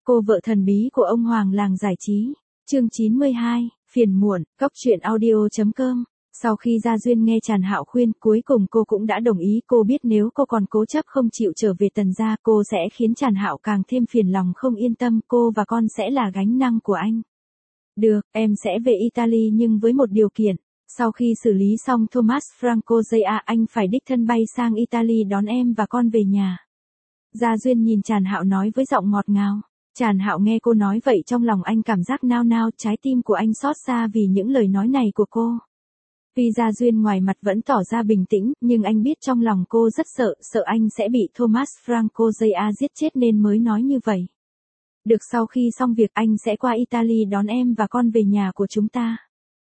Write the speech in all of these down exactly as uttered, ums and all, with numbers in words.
Cô vợ thần bí của ông Hoàng làng giải trí. Chương chín mươi hai, phiền muộn, cóc truyện audio chấm com. Sau khi Gia Duyên nghe Tràn Hạo khuyên, cuối cùng cô cũng đã đồng ý. Cô biết nếu cô còn cố chấp không chịu trở về Tần gia, cô sẽ khiến Tràn Hạo càng thêm phiền lòng không yên tâm. Cô và con sẽ là gánh nặng của anh. Được, em sẽ về Italy nhưng với một điều kiện. Sau khi xử lý xong Thomas Franco Zia, anh phải đích thân bay sang Italy đón em và con về nhà. Gia Duyên nhìn Tràn Hạo nói với giọng ngọt ngào. Tràn Hạo nghe cô nói vậy trong lòng anh cảm giác nao nao, trái tim của anh xót xa vì những lời nói này của cô. Tuy Gia Duyên ngoài mặt vẫn tỏ ra bình tĩnh, nhưng anh biết trong lòng cô rất sợ, sợ anh sẽ bị Thomas Franco Zia giết chết nên mới nói như vậy. Được, sau khi xong việc anh sẽ qua Italy đón em và con về nhà của chúng ta.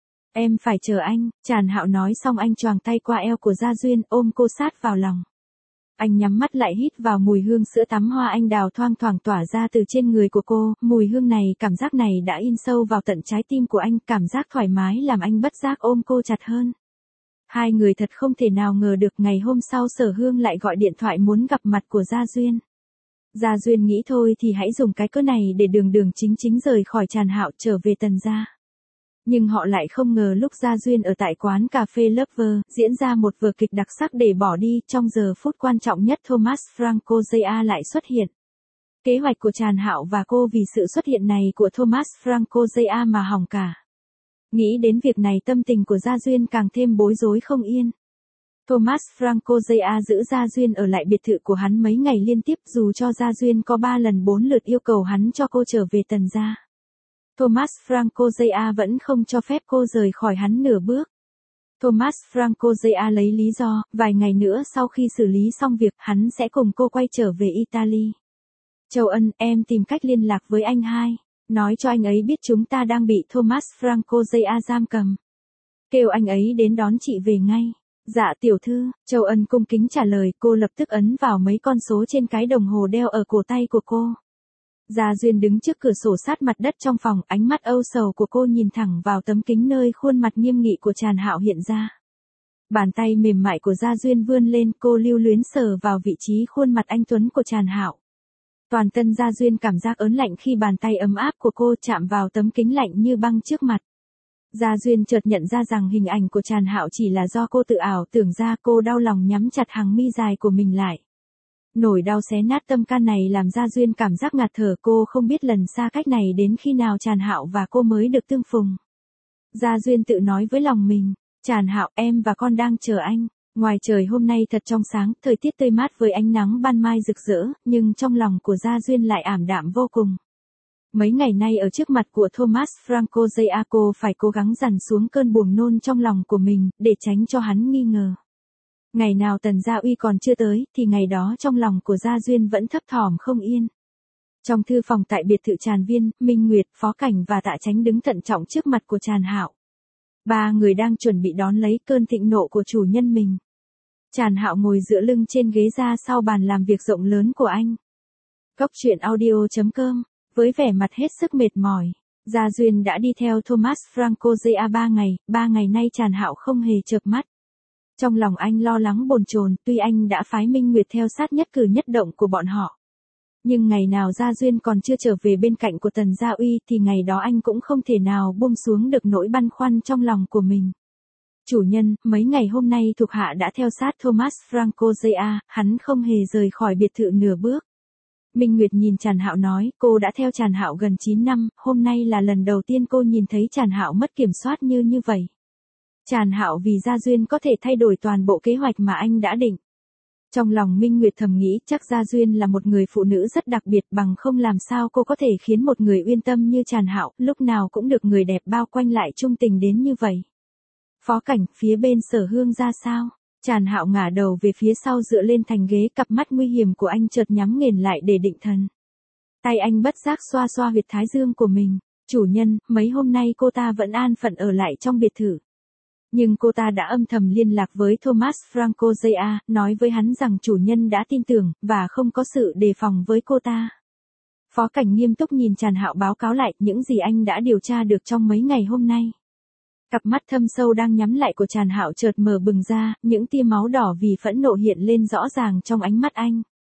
Em phải chờ anh, Tràn Hạo nói xong anh choàng tay qua eo của Gia Duyên ôm cô sát vào lòng. Anh nhắm mắt lại hít vào mùi hương sữa tắm hoa anh đào thoang thoảng tỏa ra từ trên người của cô, mùi hương này, cảm giác này đã in sâu vào tận trái tim của anh, cảm giác thoải mái làm anh bất giác ôm cô chặt hơn. Hai người thật không thể nào ngờ được ngày hôm sau Sở Hương lại gọi điện thoại muốn gặp mặt của Gia Duyên. Gia Duyên nghĩ thôi thì hãy dùng cái cớ này để đường đường chính chính rời khỏi Tràn Hạo trở về Tần gia. Nhưng họ lại không ngờ lúc Gia Duyên ở tại quán cà phê Lover, diễn ra một vở kịch đặc sắc để bỏ đi, trong giờ phút quan trọng nhất Thomas Franco Zia lại xuất hiện. Kế hoạch của Tràn Hạo và cô vì sự xuất hiện này của Thomas Franco Zia mà hỏng cả. Nghĩ đến việc này tâm tình của Gia Duyên càng thêm bối rối không yên. Thomas Franco Zia giữ Gia Duyên ở lại biệt thự của hắn mấy ngày liên tiếp dù cho Gia Duyên có ba lần bốn lượt yêu cầu hắn cho cô trở về Tần gia. Thomas Franco Zia vẫn không cho phép cô rời khỏi hắn nửa bước. Thomas Franco Zia lấy lý do, vài ngày nữa sau khi xử lý xong việc, hắn sẽ cùng cô quay trở về Italy. Châu Ân, em tìm cách liên lạc với anh hai. Nói cho anh ấy biết chúng ta đang bị Thomas Franco Zia giam cầm. Kêu anh ấy đến đón chị về ngay. Dạ tiểu thư, Châu Ân cung kính trả lời, cô lập tức ấn vào mấy con số trên cái đồng hồ đeo ở cổ tay của cô. Gia Duyên đứng trước cửa sổ sát mặt đất trong phòng, ánh mắt âu sầu của cô nhìn thẳng vào tấm kính nơi khuôn mặt nghiêm nghị của Tràn Hạo hiện ra. Bàn tay mềm mại của Gia Duyên vươn lên, cô lưu luyến sờ vào vị trí khuôn mặt anh tuấn của Tràn Hạo. Toàn thân Gia Duyên cảm giác ớn lạnh khi bàn tay ấm áp của cô chạm vào tấm kính lạnh như băng trước mặt. Gia Duyên chợt nhận ra rằng hình ảnh của Tràn Hạo chỉ là do cô tự ảo tưởng ra, cô đau lòng nhắm chặt hàng mi dài của mình lại. Nỗi đau xé nát tâm can này làm Gia Duyên cảm giác ngạt thở, cô không biết lần xa cách này đến khi nào Tràn Hạo và cô mới được tương phùng. Gia Duyên tự nói với lòng mình, Tràn Hạo, em và con đang chờ anh. Ngoài trời hôm nay thật trong sáng, thời tiết tươi mát với ánh nắng ban mai rực rỡ, nhưng trong lòng của Gia Duyên lại ảm đạm vô cùng. Mấy ngày nay ở trước mặt của Thomas Franco Zia, cô phải cố gắng dằn xuống cơn buồn nôn trong lòng của mình, để tránh cho hắn nghi ngờ. Ngày nào Tần Gia Uy còn chưa tới, thì ngày đó trong lòng của Gia Duyên vẫn thấp thỏm không yên. Trong thư phòng tại biệt thự Tràn Viên, Minh Nguyệt, Phó Cảnh và Tạ Chánh đứng thận trọng trước mặt của Tràn Hạo. Ba người đang chuẩn bị đón lấy cơn thịnh nộ của chủ nhân mình. Tràn Hạo ngồi dựa lưng trên ghế ra sau bàn làm việc rộng lớn của anh. Cóc truyện audio chấm com, với vẻ mặt hết sức mệt mỏi, Gia Duyên đã đi theo Thomas Franco Zia ba ngày, ba ngày nay Tràn Hạo không hề chợp mắt. Trong lòng anh lo lắng bồn chồn, tuy anh đã phái Minh Nguyệt theo sát nhất cử nhất động của bọn họ. Nhưng ngày nào Gia Duyên còn chưa trở về bên cạnh của Tần Gia Uy thì ngày đó anh cũng không thể nào buông xuống được nỗi băn khoăn trong lòng của mình. Chủ nhân, mấy ngày hôm nay thuộc hạ đã theo sát Thomas Franco Zia, hắn không hề rời khỏi biệt thự nửa bước. Minh Nguyệt nhìn Tràn Hạo nói, cô đã theo Tràn Hạo gần chín năm, hôm nay là lần đầu tiên cô nhìn thấy Tràn Hạo mất kiểm soát như như vậy. Tràn Hạo vì Gia Duyên có thể thay đổi toàn bộ kế hoạch mà anh đã định. Trong lòng Minh Nguyệt thầm nghĩ chắc Gia Duyên là một người phụ nữ rất đặc biệt, bằng không làm sao cô có thể khiến một người uyên tâm như Tràn Hạo, lúc nào cũng được người đẹp bao quanh lại trung tình đến như vậy. Phó Cảnh, phía bên Sở Hương ra sao? Tràn Hạo ngả đầu về phía sau dựa lên thành ghế, cặp mắt nguy hiểm của anh chợt nhắm nghiền lại để định thần. Tay anh bất giác xoa xoa huyệt thái dương của mình. Chủ nhân, mấy hôm nay cô ta vẫn an phận ở lại trong biệt thự. Nhưng cô ta đã âm thầm liên lạc với Thomas Franco Zia, nói với hắn rằng chủ nhân đã tin tưởng, và không có sự đề phòng với cô ta. Phó Cảnh nghiêm túc nhìn Tràn Hạo báo cáo lại những gì anh đã điều tra được trong mấy ngày hôm nay. Cặp mắt thâm sâu đang nhắm lại của Tràn Hạo chợt mở bừng ra, những tia máu đỏ vì phẫn nộ hiện lên rõ ràng trong ánh mắt anh.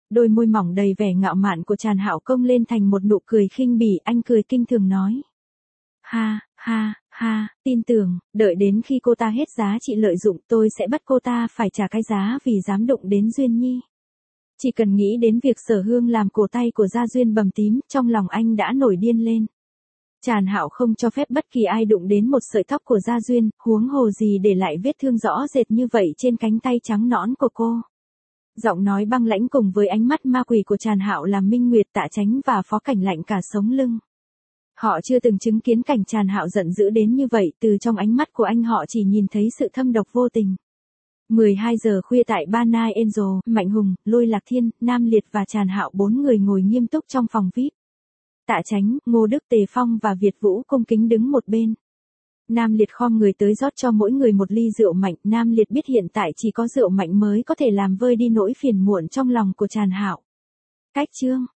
Đôi môi mỏng đầy vẻ ngạo mạn của Tràn Hạo cong lên thành một nụ cười khinh bỉ, anh cười kinh thường nói. Ha, ha, ha, tin tưởng, đợi đến khi cô ta hết giá trị lợi dụng tôi sẽ bắt cô ta phải trả cái giá vì dám đụng đến Duyên Nhi. Chỉ cần nghĩ đến việc Sở Hương làm cổ tay của Gia Duyên bầm tím, trong lòng anh đã nổi điên lên. Tràn Hạo không cho phép bất kỳ ai đụng đến một sợi tóc của Gia Duyên, huống hồ gì để lại vết thương rõ rệt như vậy trên cánh tay trắng nõn của cô. Giọng nói băng lãnh cùng với ánh mắt ma quỷ của Tràn Hạo làm Minh Nguyệt, Tạ Chánh và Phó Cảnh lạnh cả sống lưng. Họ chưa từng chứng kiến cảnh Tràn Hạo giận dữ đến như vậy, từ trong ánh mắt của anh họ chỉ nhìn thấy sự thâm độc vô tình. mười hai giờ khuya tại Ba Nai Angel, Mạnh Hùng, Lôi Lạc Thiên, Nam Liệt và Tràn Hạo bốn người ngồi nghiêm túc trong phòng vi ai pi. Tạ Chánh, Ngô Đức, Tề Phong và Việt Vũ cung kính đứng một bên. Nam Liệt khom người tới rót cho mỗi người một ly rượu mạnh. Nam Liệt biết hiện tại chỉ có rượu mạnh mới có thể làm vơi đi nỗi phiền muộn trong lòng của Tràn Hạo. Cách chương